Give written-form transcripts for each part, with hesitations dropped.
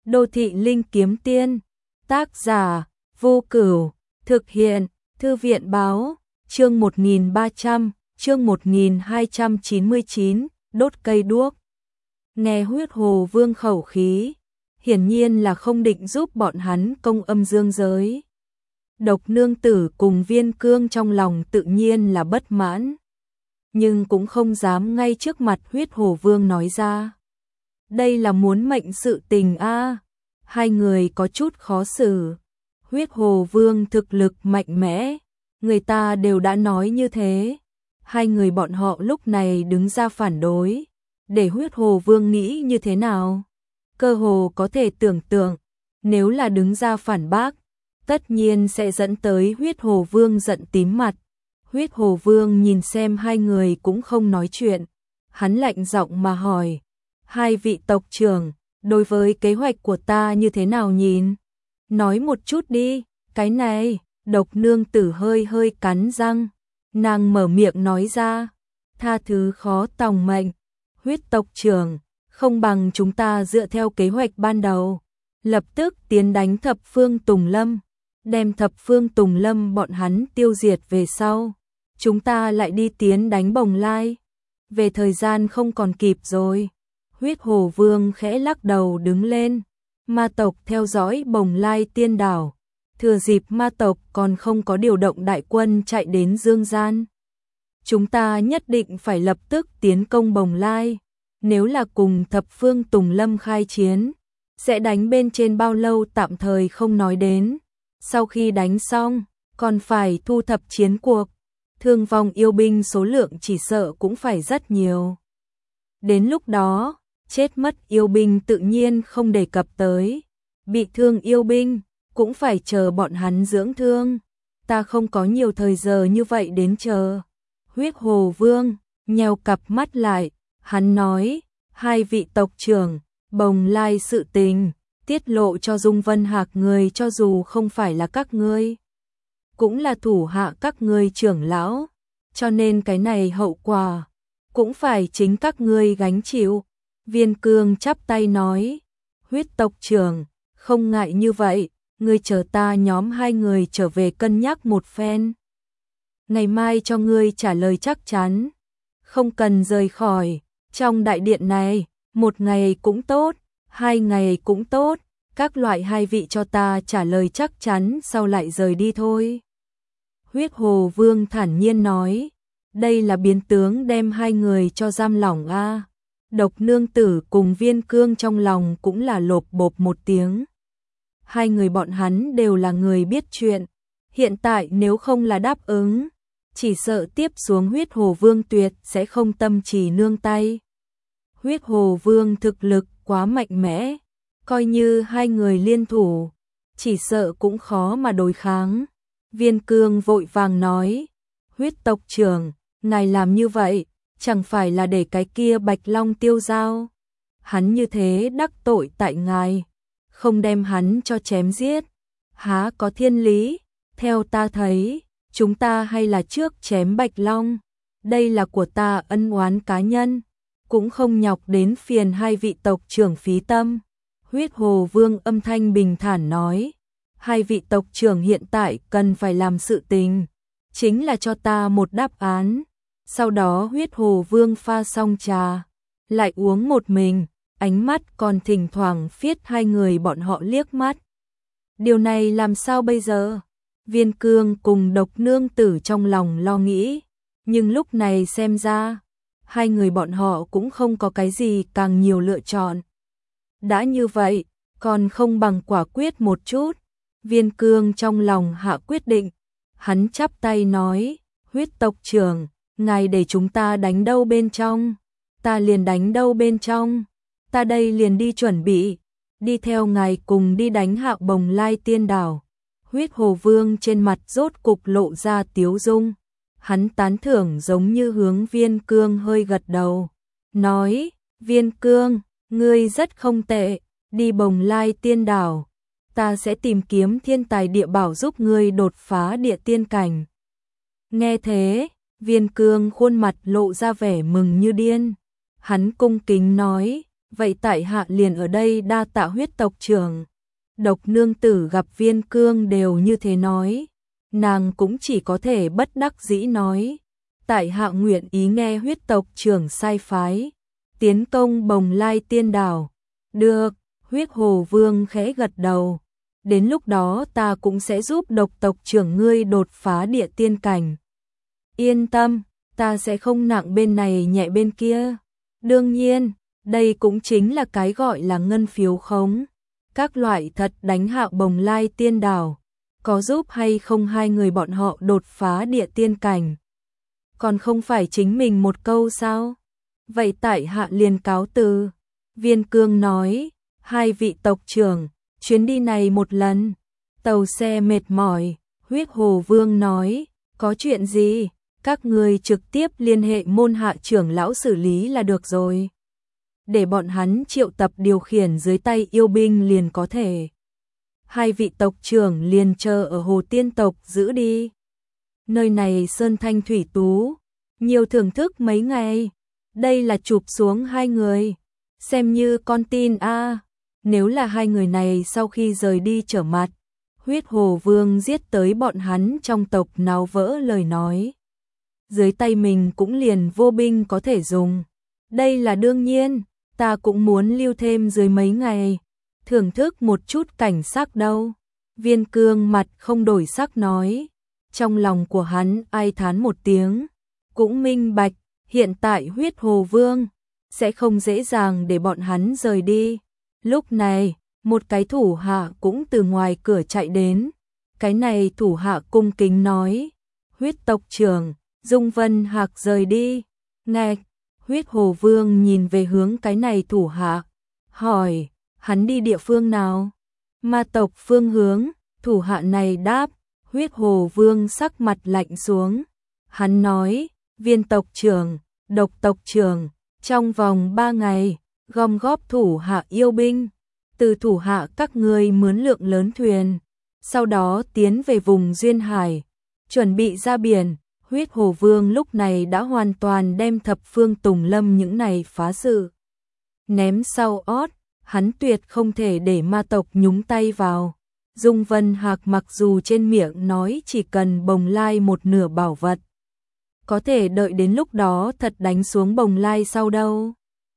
Đô thị linh kiếm tiên, tác giả, Vô Cửu, thực hiện, Thư viện báo, chương 1300, chương 1299, đốt cây đuốc. Nghe Huyết Hồ Vương khẩu khí, hiển nhiên là không định giúp bọn hắn công âm dương giới. Độc Nương Tử cùng Viên Cương trong lòng tự nhiên là bất mãn, nhưng cũng không dám ngay trước mặt Huyết Hồ Vương nói ra. Đây là muốn mệnh sự tình a. Hai người có chút khó xử. Huyết Hồ Vương thực lực mạnh mẽ, người ta đều đã nói như thế. Hai người bọn họ lúc này đứng ra phản đối, để Huyết Hồ Vương nghĩ như thế nào? Cơ hồ có thể tưởng tượng, nếu là đứng ra phản bác, tất nhiên sẽ dẫn tới Huyết Hồ Vương giận tím mặt. Huyết Hồ Vương nhìn xem hai người cũng không nói chuyện, hắn lạnh giọng mà hỏi: hai vị tộc trưởng, đối với kế hoạch của ta như thế nào nhìn? Nói một chút đi. Cái này, Độc Nương Tử hơi hơi cắn răng, nàng mở miệng nói ra: tha thứ khó tòng mệnh, Huyết tộc trưởng, không bằng chúng ta dựa theo kế hoạch ban đầu, lập tức tiến đánh Thập Phương Tùng Lâm, đem Thập Phương Tùng Lâm bọn hắn tiêu diệt về sau, chúng ta lại đi tiến đánh Bồng Lai. Về thời gian không còn kịp rồi. Huyết Hồ Vương khẽ lắc đầu đứng lên. Ma tộc theo dõi Bồng Lai tiên đảo, thừa dịp ma tộc còn không có điều động đại quân chạy đến Dương Gian. Chúng ta nhất định phải lập tức tiến công Bồng Lai. Nếu là cùng Thập Phương Tùng Lâm khai chiến, sẽ đánh bên trên bao lâu tạm thời không nói đến. Sau khi đánh xong, còn phải thu thập chiến cuộc. Thương vong yêu binh số lượng chỉ sợ cũng phải rất nhiều. Đến lúc đó, chết mất yêu binh tự nhiên không đề cập tới. Bị thương yêu binh, cũng phải chờ bọn hắn dưỡng thương. Ta không có nhiều thời giờ như vậy đến chờ. Huyết Hồ Vương nheo cặp mắt lại, hắn nói: hai vị tộc trưởng, Bồng Lai sự tình, tiết lộ cho Dung Vân Hạc người cho dù không phải là các ngươi, cũng là thủ hạ các ngươi trưởng lão, cho nên cái này hậu quả cũng phải chính các ngươi gánh chịu. Viên Cương chắp tay nói: Huyết tộc trưởng, không ngại như vậy, ngươi chờ ta nhóm hai người trở về cân nhắc một phen. Ngày mai cho ngươi trả lời chắc chắn, không cần rời khỏi trong đại điện này, một ngày cũng tốt, hai ngày cũng tốt, các loại hai vị cho ta trả lời chắc chắn sau lại rời đi thôi. Huyết Hồ Vương thản nhiên nói: đây là biến tướng đem hai người cho giam lỏng a. Độc Nương Tử cùng Viên Cương trong lòng cũng là lộp bộp một tiếng. Hai người bọn hắn đều là người biết chuyện, hiện tại nếu không là đáp ứng, chỉ sợ tiếp xuống Huyết Hồ Vương tuyệt sẽ không tâm trì nương tay. Huyết Hồ Vương thực lực quá mạnh mẽ, coi như hai người liên thủ, chỉ sợ cũng khó mà đối kháng. Viên Cương vội vàng nói: Huyết tộc trưởng, ngài làm như vậy, chẳng phải là để cái kia Bạch Long tiêu dao? Hắn như thế đắc tội tại ngài, không đem hắn cho chém giết, há có thiên lý? Theo ta thấy, chúng ta hay là trước chém Bạch Long, đây là của ta ân oán cá nhân, cũng không nhọc đến phiền hai vị tộc trưởng phí tâm. Huyết Hồ Vương âm thanh bình thản nói: hai vị tộc trưởng hiện tại cần phải làm sự tình, chính là cho ta một đáp án. Sau đó Huyết Hồ Vương pha xong trà, lại uống một mình, ánh mắt còn thỉnh thoảng phiết hai người bọn họ liếc mắt. Điều này làm sao bây giờ? Viên Cương cùng Độc Nương Tử trong lòng lo nghĩ, nhưng lúc này xem ra, hai người bọn họ cũng không có cái gì càng nhiều lựa chọn. Đã như vậy, còn không bằng quả quyết một chút. Viên Cương trong lòng hạ quyết định, hắn chắp tay nói: Huyết tộc trưởng, ngài để chúng ta đánh đâu bên trong, ta liền đánh đâu bên trong, ta đây liền đi chuẩn bị, đi theo ngài cùng đi đánh hạ Bồng Lai tiên đảo. Huyết Hồ Vương trên mặt rốt cục lộ ra tiếu dung, hắn tán thưởng giống như hướng Viên Cương hơi gật đầu, nói: Viên Cương, ngươi rất không tệ, đi Bồng Lai tiên đảo, ta sẽ tìm kiếm thiên tài địa bảo giúp ngươi đột phá địa tiên cảnh. Nghe thế, Viên Cương khuôn mặt lộ ra vẻ mừng như điên, hắn cung kính nói: vậy tại hạ liền ở đây đa tạ Huyết tộc trưởng. Độc nương tử gặp Viên Cương đều như thế nói, nàng cũng chỉ có thể bất đắc dĩ nói, tại hạ nguyện ý nghe Huyết tộc trưởng sai phái, tiến công Bồng Lai Tiên Đảo. Được, Huyết Hồ Vương khẽ gật đầu, đến lúc đó ta cũng sẽ giúp Độc tộc trưởng ngươi đột phá địa tiên cảnh. Yên tâm, ta sẽ không nặng bên này nhẹ bên kia. Đương nhiên, đây cũng chính là cái gọi là ngân phiếu khống. Các loại thật đánh hạ Bồng Lai Tiên Đảo, có giúp hay không hai người bọn họ đột phá địa tiên cảnh? Còn không phải chính mình một câu sao? Vậy tại hạ liền cáo từ. Viên Cương nói, hai vị tộc trưởng, chuyến đi này một lần, tàu xe mệt mỏi. Huyết Hồ Vương nói, có chuyện gì, các người trực tiếp liên hệ môn hạ trưởng lão xử lý là được rồi. Để bọn hắn triệu tập điều khiển dưới tay yêu binh liền có thể. Hai vị tộc trưởng liền chờ ở Hồ Tiên tộc giữ đi. Nơi này sơn thanh thủy tú, nhiều thưởng thức mấy ngày. Đây là chụp xuống hai người, xem như con tin a. Nếu là hai người này sau khi rời đi trở mặt, Huyết Hồ Vương giết tới bọn hắn trong tộc náo vỡ lời nói. Dưới tay mình cũng liền vô binh có thể dùng. Đây là đương nhiên, ta cũng muốn lưu thêm dưới mấy ngày, thưởng thức một chút cảnh sắc đâu. Viên Cương mặt không đổi sắc nói, trong lòng của hắn ai thán một tiếng, cũng minh bạch, hiện tại Huyết Hồ Vương sẽ không dễ dàng để bọn hắn rời đi. Lúc này, một cái thủ hạ cũng từ ngoài cửa chạy đến. Cái này thủ hạ cung kính nói, Huyết tộc trưởng, Dung Vân Hạc rời đi. Nghe, Huyết Hồ Vương nhìn về hướng cái này thủ hạ, hỏi, hắn đi địa phương nào? Ma tộc phương hướng, thủ hạ này đáp. Huyết Hồ Vương sắc mặt lạnh xuống. Hắn nói, Viên tộc trưởng, Độc tộc trưởng, trong vòng 3 ngày, gom góp thủ hạ yêu binh, từ thủ hạ các ngươi mướn lượng lớn thuyền, sau đó tiến về vùng Duyên Hải, chuẩn bị ra biển. Huyết Hồ Vương lúc này đã hoàn toàn đem thập phương Tùng Lâm những này phá sự ném sau ót, hắn tuyệt không thể để ma tộc nhúng tay vào. Dung Vân Hạc mặc dù trên miệng nói chỉ cần Bồng Lai một nửa bảo vật, có thể đợi đến lúc đó thật đánh xuống Bồng Lai sau đâu.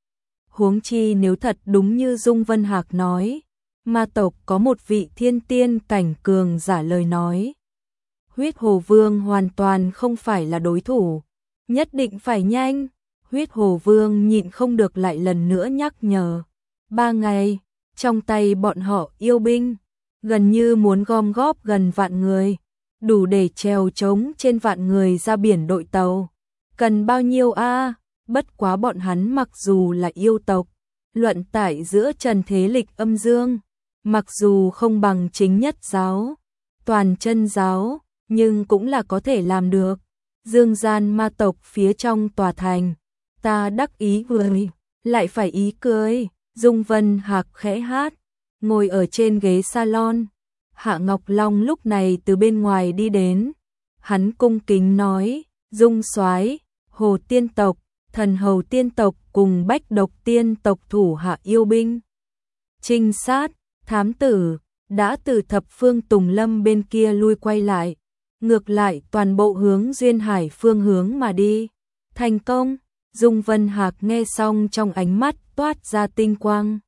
Huống chi nếu thật đúng như Dung Vân Hạc nói, ma tộc có một vị thiên tiên cảnh cường giả lời nói, Huyết Hồ Vương hoàn toàn không phải là đối thủ, nhất định phải nhanh. Huyết Hồ Vương nhịn không được lại lần nữa nhắc nhở. 3 ngày, trong tay bọn họ yêu binh, gần như muốn gom góp gần vạn người, đủ để trèo trống trên vạn người ra biển đội tàu. Cần bao nhiêu a? Bất quá bọn hắn mặc dù là yêu tộc, luận tải giữa trần thế lịch âm dương, mặc dù không bằng chính nhất giáo, toàn chân giáo, nhưng cũng là có thể làm được. Dương gian ma tộc phía trong tòa thành, ta đắc ý cười, lại phải ý cười. Dung Vân Hạc khẽ hát, ngồi ở trên ghế salon. Hạ Ngọc Long lúc này từ bên ngoài đi đến, hắn cung kính nói, Dung soái, Hồ Tiên tộc, Thần Hầu Tiên tộc cùng Bách Độc Tiên tộc thủ hạ yêu binh, trinh sát, thám tử đã từ thập phương Tùng Lâm bên kia lui quay lại, ngược lại toàn bộ hướng Duyên Hải phương hướng mà đi. Thành công. Dung Vân Hạc nghe xong trong ánh mắt toát ra tinh quang.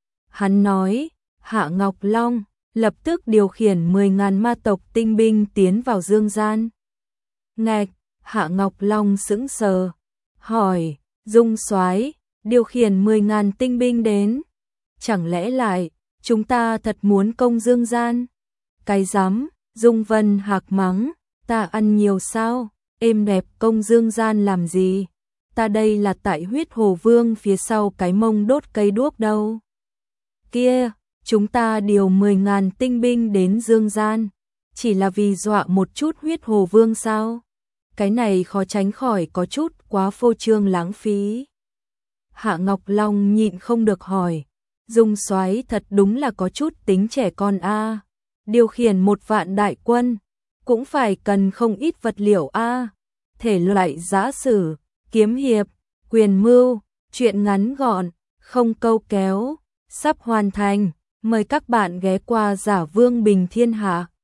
Hắn nói, Hạ Ngọc Long lập tức điều khiển 10.000 ma tộc tinh binh tiến vào dương gian. Ngạch, Hạ Ngọc Long sững sờ, hỏi, Dung soái, điều khiển 10.000 tinh binh đến, chẳng lẽ lại chúng ta thật muốn công dương gian? Cái dám. Dung Vân Hạc mắng, ta ăn nhiều sao, êm đẹp công dương gian làm gì? Ta đây là tại Huyết Hồ Vương phía sau cái mông đốt cây đuốc đâu. Kia, chúng ta điều 10.000 tinh binh đến dương gian, chỉ là vì dọa một chút Huyết Hồ Vương sao? Cái này khó tránh khỏi có chút quá phô trương lãng phí. Hạ Ngọc Long nhịn không được hỏi, Dung soái thật đúng là có chút tính trẻ con a. Điều khiển 1 vạn đại quân, cũng phải cần không ít vật liệu a. Thể loại giã sử, kiếm hiệp, quyền mưu, chuyện ngắn gọn, không câu kéo, sắp hoàn thành. Mời các bạn ghé qua Giả Vương Bình Thiên Hạ.